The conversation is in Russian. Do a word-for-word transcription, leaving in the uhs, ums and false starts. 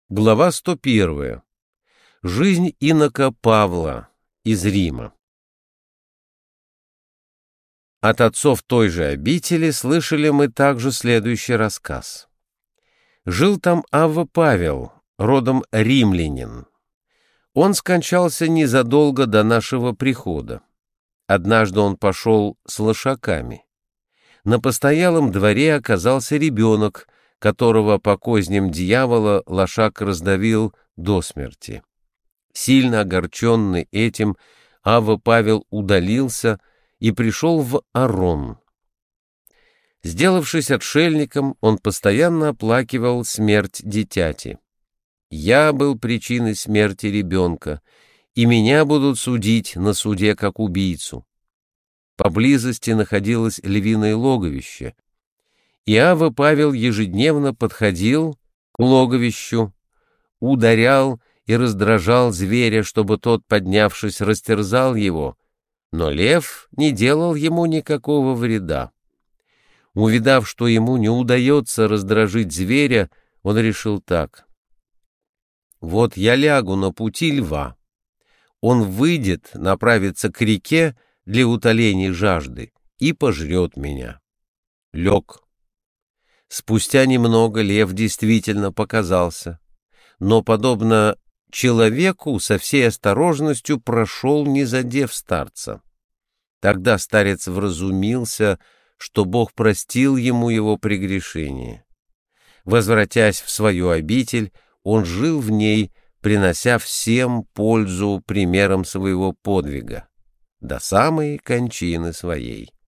Глава сто первая. Жизнь инока Павла из Рима. От отцов той же обители слышали мы также следующий рассказ. Жил там Авва Павел, родом римлянин. Он скончался незадолго до нашего прихода. Однажды он пошел с лошаками. На постоялом дворе оказался ребенок, которого по козням дьявола лошак раздавил до смерти. Сильно огорченный этим, Авва Павел удалился и пришел в Арон. Сделавшись отшельником, он постоянно оплакивал смерть дитяти. «Я был причиной смерти ребенка, и меня будут судить на суде как убийцу». Поблизости находилось львиное логовище, и Авва Павел ежедневно подходил к логовищу, ударял и раздражал зверя, чтобы тот, поднявшись, растерзал его, но лев не делал ему никакого вреда. Увидав, что ему не удается раздражить зверя, он решил так: «Вот я лягу на пути льва. Он выйдет, направится к реке для утоления жажды и пожрет меня». Лег. Спустя немного лев действительно показался, но, подобно человеку, со всей осторожностью прошел, не задев старца. Тогда старец вразумился, что Бог простил ему его прегрешение. Возвратясь в свою обитель, он жил в ней, принося всем пользу примером своего подвига, до самой кончины своей.